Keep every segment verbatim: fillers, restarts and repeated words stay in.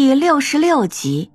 第六十六集。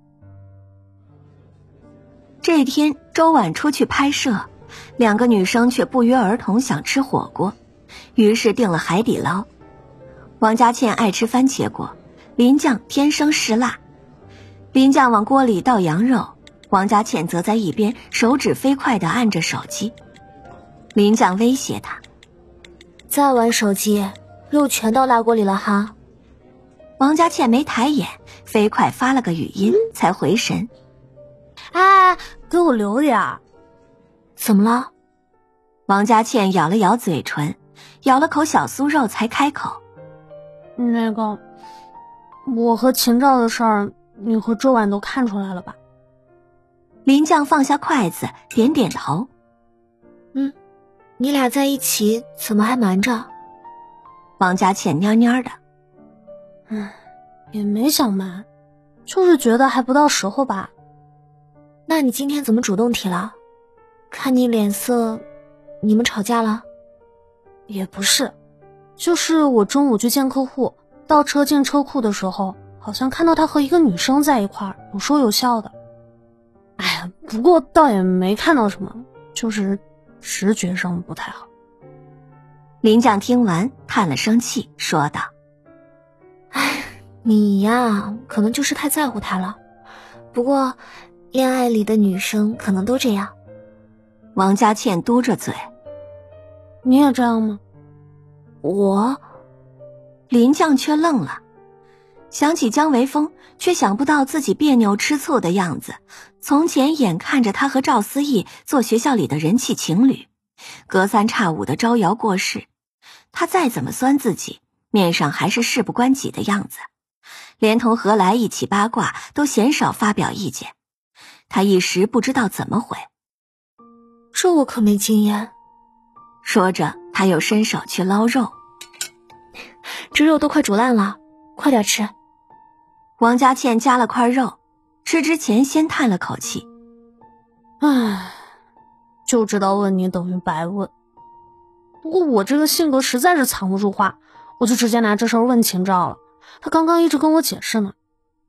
这天周婉出去拍摄，两个女生却不约而同想吃火锅，于是订了海底捞。王佳倩爱吃番茄锅，林酱天生嗜辣。林酱往锅里倒羊肉，王佳倩则在一边手指飞快地按着手机。林酱威胁她： 再玩手机，肉全到辣锅里了哈。 王佳倩没抬眼，飞快发了个语音才回神。 哎，给我留点儿。 怎么了？ 王佳倩咬了咬嘴唇，咬了口小酥肉才开口。 那个，我和秦照的事儿，你和周婉都看出来了吧？ 林酱放下筷子，点点头。 嗯，你俩在一起怎么还瞒着？ 王佳倩蔫蔫的。 嗯，也没想瞒，就是觉得还不到时候吧。 那你今天怎么主动提了？看你脸色，你们吵架了？ 也不是，就是我中午去见客户，倒车进车库的时候，好像看到他和一个女生在一块儿，有说有笑的。哎呀，不过倒也没看到什么，就是直觉上不太好。 林酱听完叹了声气，说道： 哎，你呀，可能就是太在乎他了。不过恋爱里的女生可能都这样。 王佳倩嘟着嘴。 你也这样吗？ 我？ 林酱却愣了，想起姜维峰，却想不到自己别扭吃醋的样子。从前眼看着他和赵思义做学校里的人气情侣，隔三差五的招摇过市，他再怎么酸自己，面上还是事不关己的样子，连同何来一起八卦都鲜少发表意见。他一时不知道怎么回。 这我可没经验。 说着他又伸手去捞肉。 这肉都快煮烂了，快点吃。 王佳倩夹了块肉，吃之前先叹了口气。 唉，就知道问你等于白问。不过我这个性格实在是藏不住话，我就直接拿这事儿问秦照了。他刚刚一直跟我解释呢。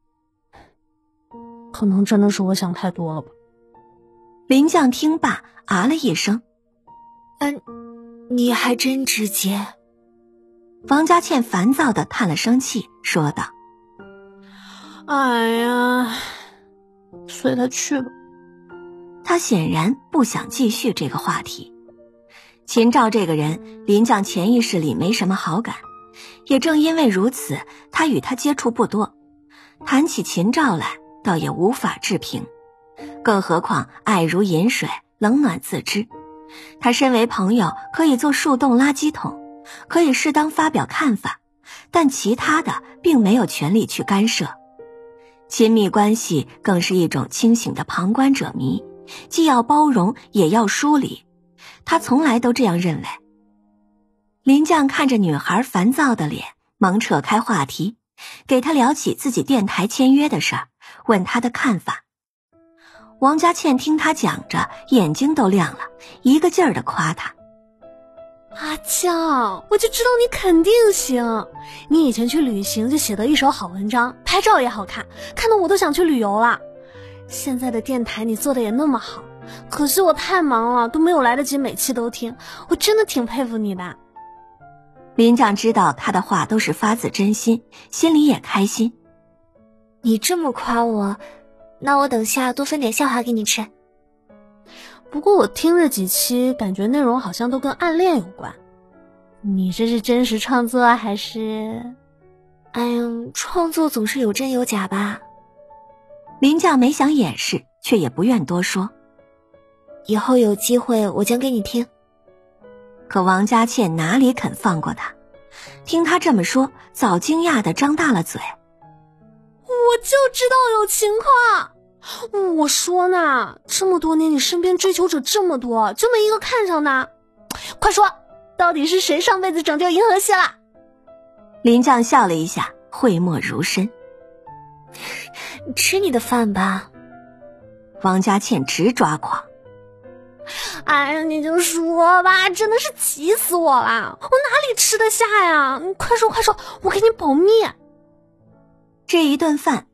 可能真的是我想太多了吧。 林酱听罢啊了一声。 嗯、呃，你还真直接。 王佳倩烦躁地叹了声气，说道： 哎呀，随他去吧。 他显然不想继续这个话题。秦照这个人，林酱潜意识里没什么好感，也正因为如此，他与他接触不多，谈起秦照来倒也无法置评。更何况爱如饮水，冷暖自知。他身为朋友，可以做树洞垃圾桶，可以适当发表看法，但其他的并没有权利去干涉。亲密关系更是一种清醒的旁观者迷，既要包容也要疏离，他从来都这样认为。林酱看着女孩烦躁的脸，忙扯开话题，给她聊起自己电台签约的事儿，问她的看法。王佳倩听他讲着，眼睛都亮了，一个劲儿地夸他： 阿酱，我就知道你肯定行，你以前去旅行就写得一手好文章，拍照也好看，看得我都想去旅游了。现在的电台你做的也那么好，可惜我太忙了，都没有来得及每期都听，我真的挺佩服你的。 林酱知道他的话都是发自真心，心里也开心。 你这么夸我，那我等下多分点笑话给你吃。 不过我听这几期感觉内容好像都跟暗恋有关，你这是真实创作还是…… 哎呀，创作总是有真有假吧。 林酱没想掩饰，却也不愿多说。 以后有机会我讲给你听。 可王佳倩哪里肯放过他，听他这么说，早惊讶地张大了嘴。 我就知道有情况，我说呢，这么多年你身边追求者这么多，就没一个看上的。快说，到底是谁上辈子拯救银河系了？ 林酱笑了一下，讳莫如深。 吃你的饭吧。 王佳倩直抓狂。 哎呀，你就说吧，真的是急死我了，我哪里吃得下呀？你快说快说，我给你保密。 这一顿饭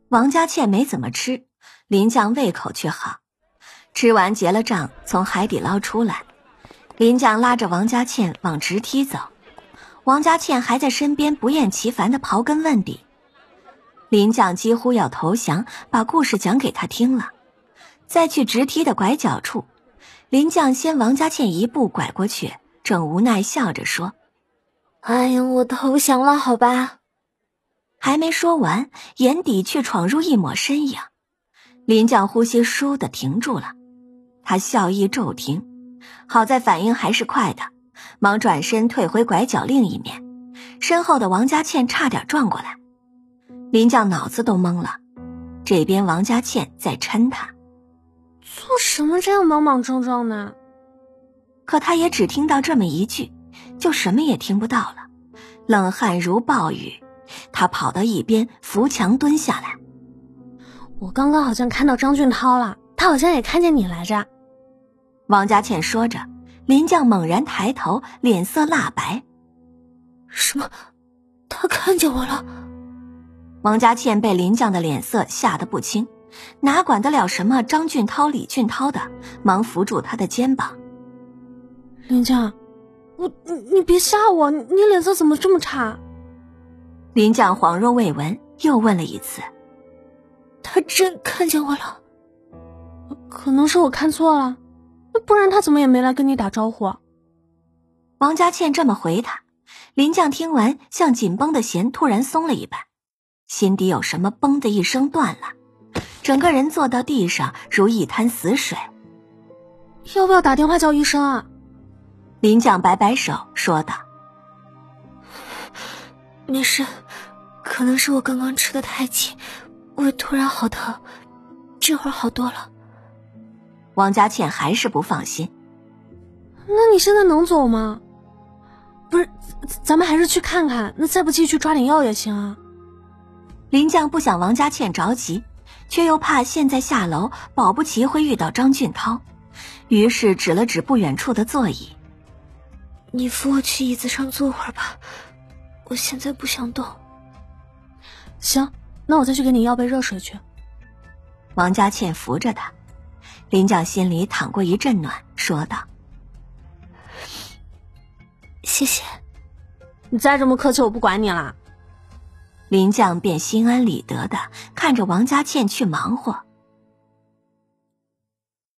王家倩没怎么吃，林酱胃口却好。吃完结了账，从海底捞出来，林酱拉着王家倩往直梯走，王家倩还在身边不厌其烦地刨根问底。林酱几乎要投降，把故事讲给他听了。再去直梯的拐角处，林酱先王家倩一步拐过去，正无奈笑着说： 哎呀，我投降了，好吧。 还没说完，眼底却闯入一抹身影。林酱呼吸倏地停住了，他笑意骤停，好在反应还是快的，忙转身退回拐角另一面，身后的王家倩差点撞过来。林酱脑子都懵了，这边王家倩在嗔他， 做什么这样莽莽撞撞呢？ 可他也只听到这么一句，就什么也听不到了。冷汗如暴雨，他跑到一边扶墙蹲下来。 我刚刚好像看到张俊涛了，他好像也看见你来着。 王家倩说着，林酱猛然抬头，脸色蜡白。 什么？他看见我了？ 王家倩被林酱的脸色吓得不轻，哪管得了什么张俊涛李俊涛的，忙扶住他的肩膀。 林酱，我你你别吓我，你脸色怎么这么差？ 林酱恍若未闻，又问了一次。 他真看见我了？ 可能是我看错了，不然他怎么也没来跟你打招呼？ 王家倩这么回他，林酱听完像紧绷的弦突然松了一半，心底有什么嘣的一声断了，整个人坐到地上如一滩死水。 要不要打电话叫医生啊？ 林酱摆摆手说道： 没事，可能是我刚刚吃的太急，胃突然好疼，这会儿好多了。 王家倩还是不放心。 那你现在能走吗？不是，咱们还是去看看，那再不济去抓点药也行啊。 林酱不想王家倩着急，却又怕现在下楼保不齐会遇到张俊涛，于是指了指不远处的座椅。 你扶我去椅子上坐会儿吧，我现在不想动。 行，那我再去给你要杯热水去。 王家倩扶着他，林酱心里淌过一阵暖，说道： 谢谢。 你再这么客气，我不管你了。 林酱便心安理得的看着王家倩去忙活。